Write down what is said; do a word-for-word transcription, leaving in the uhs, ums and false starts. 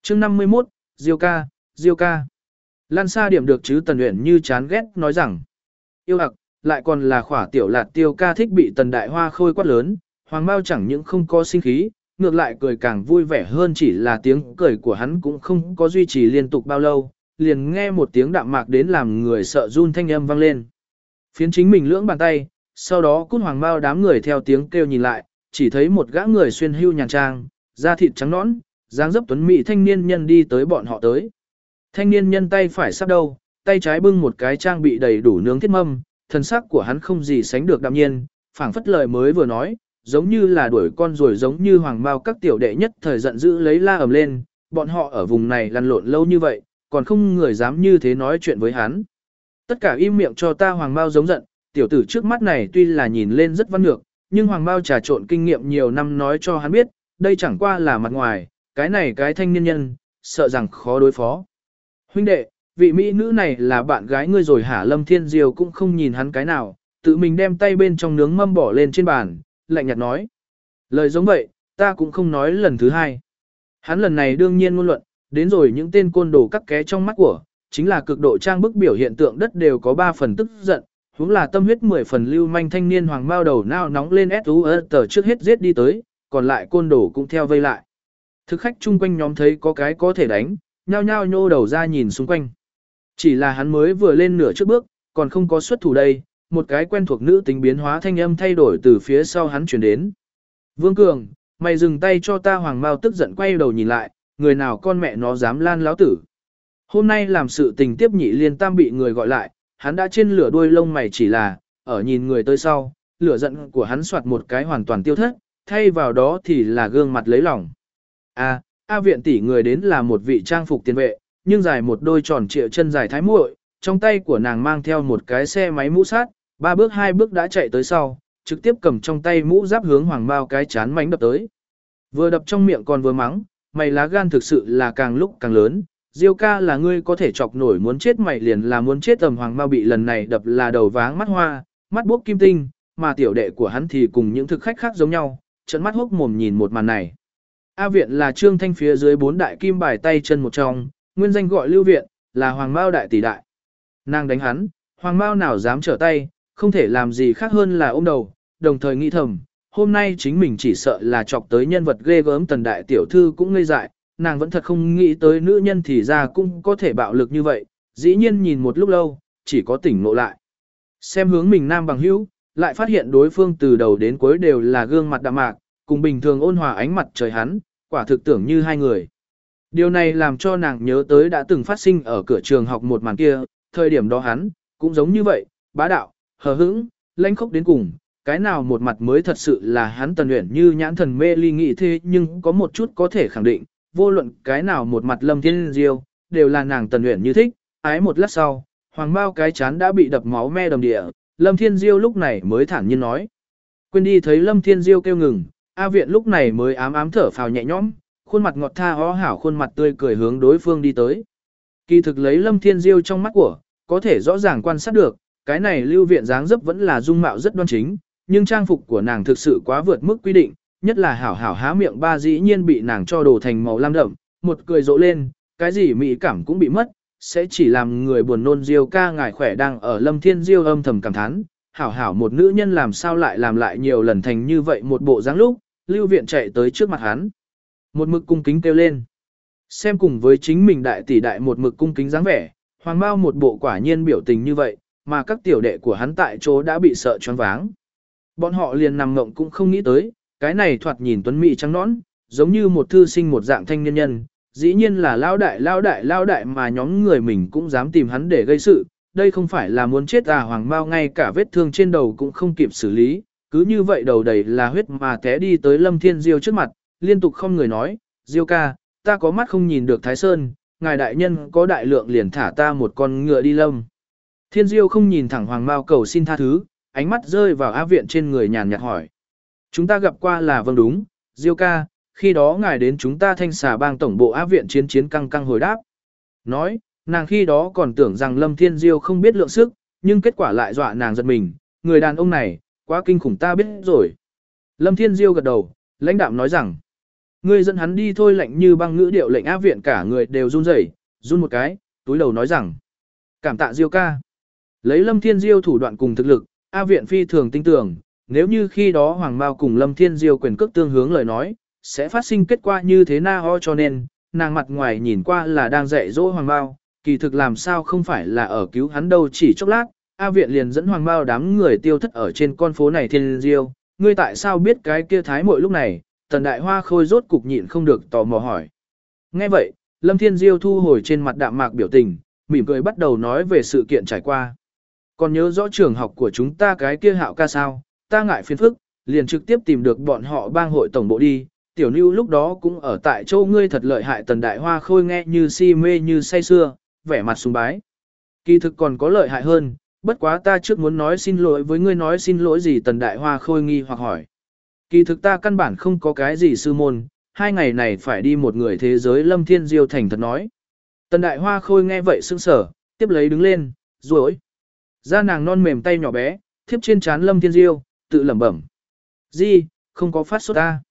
chương năm mươi mốt, Diêu ca, Diêu ca. Lan xa điểm được chứ Tần Uyển Như chán ghét nói rằng. Yêu ặc, lại còn là khỏa tiểu lạt tiêu ca thích bị Tần Đại Hoa khôi quát lớn, Hoàng Mao chẳng những không có sinh khí, ngược lại cười càng vui vẻ hơn, chỉ là tiếng cười của hắn cũng không có duy trì liên tục bao lâu, liền nghe một tiếng đạm mạc đến làm người sợ run thanh âm vang lên. Phiến chính mình lưỡng bàn tay, sau đó cút Hoàng Mao đám người theo tiếng kêu nhìn lại, chỉ thấy một gã người xuyên hưu nhàn trang, da thịt trắng nõn, dáng dấp tuấn mỹ thanh niên nhân đi tới bọn họ tới. Thanh niên nhân tay phải sắp đâu, tay trái bưng một cái trang bị đầy đủ nướng thiết mâm, thần sắc của hắn không gì sánh được đạm nhiên, phảng phất lời mới vừa nói, giống như là đuổi con rồi, giống như Hoàng Mao các tiểu đệ nhất thời giận dữ lấy la ầm lên, bọn họ ở vùng này lăn lộn lâu như vậy, còn không người dám như thế nói chuyện với hắn. Tất cả im miệng cho ta. Hoàng Mao giống giận, tiểu tử trước mắt này tuy là nhìn lên rất văn nhược, nhưng Hoàng Mao trà trộn kinh nghiệm nhiều năm nói cho hắn biết, đây chẳng qua là mặt ngoài, cái này cái thanh niên nhân, sợ rằng khó đối phó. Huynh đệ, vị mỹ nữ này là bạn gái ngươi rồi hả? Lâm Thiên Diêu cũng không nhìn hắn cái nào, tự mình đem tay bên trong nướng mâm bỏ lên trên bàn, lạnh nhạt nói. Lời giống vậy, ta cũng không nói lần thứ hai. Hắn lần này đương nhiên ngôn luận, đến rồi những tên côn đồ cắt ké trong mắt của, chính là cực độ trang bức biểu hiện tượng đất đều có ba phần tức giận, huống là tâm huyết mười phần lưu manh thanh niên Hoàng Mao đầu nao nóng lên ét u tờ trước hết giết đi tới, còn lại côn đồ cũng theo vây lại. Thực khách chung quanh nhóm thấy có cái có thể đánh, nhao nhao nhô đầu ra nhìn xung quanh. Chỉ là hắn mới vừa lên nửa trước bước, còn không có xuất thủ đây, một cái quen thuộc nữ tính biến hóa thanh âm thay đổi từ phía sau hắn chuyển đến. Vương Cường, mày dừng tay cho ta. Hoàng Mao tức giận quay đầu nhìn lại, người nào con mẹ nó dám lan láo tử. Hôm nay làm sự tình tiếp nhị liên tam bị người gọi lại, hắn đã trên lửa đuôi lông mày, chỉ là, ở nhìn người tới sau, lửa giận của hắn soạt một cái hoàn toàn tiêu thất, thay vào đó thì là gương mặt lấy lòng. A, A viện tỷ người đến là một vị trang phục tiền vệ, nhưng dài một đôi tròn trịa chân dài thái muội, trong tay của nàng mang theo một cái xe máy mũ sát, ba bước hai bước đã chạy tới sau, trực tiếp cầm trong tay mũ giáp hướng Hoàng Mao cái chán mánh đập tới. Vừa đập trong miệng còn vừa mắng, mày lá gan thực sự là càng lúc càng lớn, Diêu ca là ngươi có thể chọc nổi muốn chết mày liền là muốn chết. Tầm Hoàng Mao bị lần này đập là đầu váng mắt hoa, mắt bốc kim tinh, mà tiểu đệ của hắn thì cùng những thực khách khác giống nhau, trợn mắt hốc mồm nhìn một màn này. A viện là Trương Thanh phía dưới bốn đại kim bài tay chân một trong, nguyên danh gọi Lưu Viện, là Hoàng Mao đại tỷ đại. Nàng đánh hắn, Hoàng Mao nào dám trở tay, không thể làm gì khác hơn là ôm đầu, đồng thời nghĩ thầm, hôm nay chính mình chỉ sợ là chọc tới nhân vật ghê gớm. Tần đại tiểu thư cũng ngây dại, nàng vẫn thật không nghĩ tới nữ nhân thì ra cũng có thể bạo lực như vậy, dĩ nhiên nhìn một lúc lâu, chỉ có tỉnh ngộ lại. Xem hướng mình nam bằng hữu, lại phát hiện đối phương từ đầu đến cuối đều là gương mặt đạm mạc, cùng bình thường ôn hòa ánh mặt trời hắn, quả thực tưởng như hai người. Điều này làm cho nàng nhớ tới đã từng phát sinh ở cửa trường học một màn kia, thời điểm đó hắn, cũng giống như vậy, bá đạo, hờ hững, lãnh khốc đến cùng, cái nào một mặt mới thật sự là hắn Tần Uyển Như nhãn thần mê ly nghĩ thế, nhưng có một chút có thể khẳng định, vô luận cái nào một mặt Lâm Thiên Diêu, đều là nàng Tần Uyển Như thích. Ái một lát sau, Hoàng Mao cái chán đã bị đập máu me đầm địa, Lâm Thiên Diêu lúc này mới thản nhiên nói. Quên đi. Thấy Lâm Thiên Diêu kêu ngừng, A viện lúc này mới ám ám thở phào nhẹ nhõm, khuôn mặt ngọt tha hó hảo, khuôn mặt tươi cười hướng đối phương đi tới. Kỳ thực lấy Lâm Thiên Diêu trong mắt của, có thể rõ ràng quan sát được, cái này Lưu Viện dáng dấp vẫn là dung mạo rất đoan chính, nhưng trang phục của nàng thực sự quá vượt mức quy định, nhất là hảo hảo há miệng ba dĩ nhiên bị nàng cho đồ thành màu lam đậm, một cười rộ lên, cái gì mỹ cảm cũng bị mất, sẽ chỉ làm người buồn nôn. Diêu ca ngài khỏe. Đang ở Lâm Thiên Diêu âm thầm cảm thán, hảo hảo một nữ nhân làm sao lại làm lại nhiều lần thành như vậy một bộ dáng lúc, Lưu Viện chạy tới trước mặt hắn, một mực cung kính kêu lên. Xem cùng với chính mình đại tỷ đại một mực cung kính dáng vẻ, Hoàng Mao một bộ quả nhiên biểu tình như vậy, mà các tiểu đệ của hắn tại chỗ đã bị sợ choáng váng. Bọn họ liền nằm ngộng cũng không nghĩ tới, cái này thoạt nhìn tuấn mỹ trắng nõn, giống như một thư sinh một dạng thanh niên nhân, dĩ nhiên là lao đại lao đại lao đại mà nhóm người mình cũng dám tìm hắn để gây sự, đây không phải là muốn chết à? Hoàng Mao ngay cả vết thương trên đầu cũng không kịp xử lý, cứ như vậy đầu đầy là huyết mà té đi tới Lâm Thiên Diêu trước mặt, liên tục không người nói, Diêu ca, ta có mắt không nhìn được Thái Sơn, ngài đại nhân có đại lượng liền thả ta một con ngựa đi. Lâm Thiên Diêu không nhìn thẳng Hoàng Mao cầu xin tha thứ, ánh mắt rơi vào A viện trên người nhàn nhạt hỏi. Chúng ta gặp qua là vâng đúng, Diêu ca, khi đó ngài đến chúng ta Thanh Xà Bang tổng bộ A viện chiến chiến căng căng hồi đáp. Nói, nàng khi đó còn tưởng rằng Lâm Thiên Diêu không biết lượng sức, nhưng kết quả lại dọa nàng giật mình, người đàn ông này, quá kinh khủng ta biết rồi. Lâm Thiên Diêu gật đầu, lãnh đạm nói rằng, Ngươi dẫn hắn đi thôi, lạnh như băng ngữ điệu lệnh A Viện cả người đều run rẩy, run một cái, túi đầu nói rằng: "Cảm tạ Diêu ca." Lấy Lâm Thiên Diêu thủ đoạn cùng thực lực, A Viện phi thường tin tưởng, nếu như khi đó Hoàng Mao cùng Lâm Thiên Diêu quyền cước tương hướng lời nói, sẽ phát sinh kết quả như thế nào, cho nên, nàng mặt ngoài nhìn qua là đang dạy dỗ Hoàng Mao, kỳ thực làm sao không phải là ở cứu hắn đâu. Chỉ chốc lát, A Viện liền dẫn Hoàng Mao đám người tiêu thất ở trên con phố này. Thiên Diêu, ngươi tại sao biết cái kia thái muội? Lúc này, Tần Đại Hoa Khôi rốt cục nhịn không được tò mò hỏi. Nghe vậy, Lâm Thiên Diêu thu hồi trên mặt đạm mạc biểu tình, mỉm cười bắt đầu nói về sự kiện trải qua. Còn nhớ rõ trường học của chúng ta cái kia Hạo ca sao? Ta ngại phiền phức, liền trực tiếp tìm được bọn họ bang hội tổng bộ đi. Tiểu Nưu lúc đó cũng ở tại châu, ngươi thật lợi hại. Tần Đại Hoa Khôi nghe như si mê như say sưa, vẻ mặt sùng bái. Kỳ thực còn có lợi hại hơn, bất quá ta trước muốn nói xin lỗi với ngươi. Nói xin lỗi gì? Tần Đại Hoa Khôi nghi hoặc hỏi. Kỳ thực ta căn bản không có cái gì sư môn, hai ngày này phải đi một người thế giới. Lâm Thiên Diêu thành thật nói. Tần Đại Hoa Khôi nghe vậy sững sờ, tiếp lấy đứng lên, rồi ra nàng non mềm tay nhỏ bé, thiếp trên trán Lâm Thiên Diêu, tự lẩm bẩm. Di, không có phát sốt ta.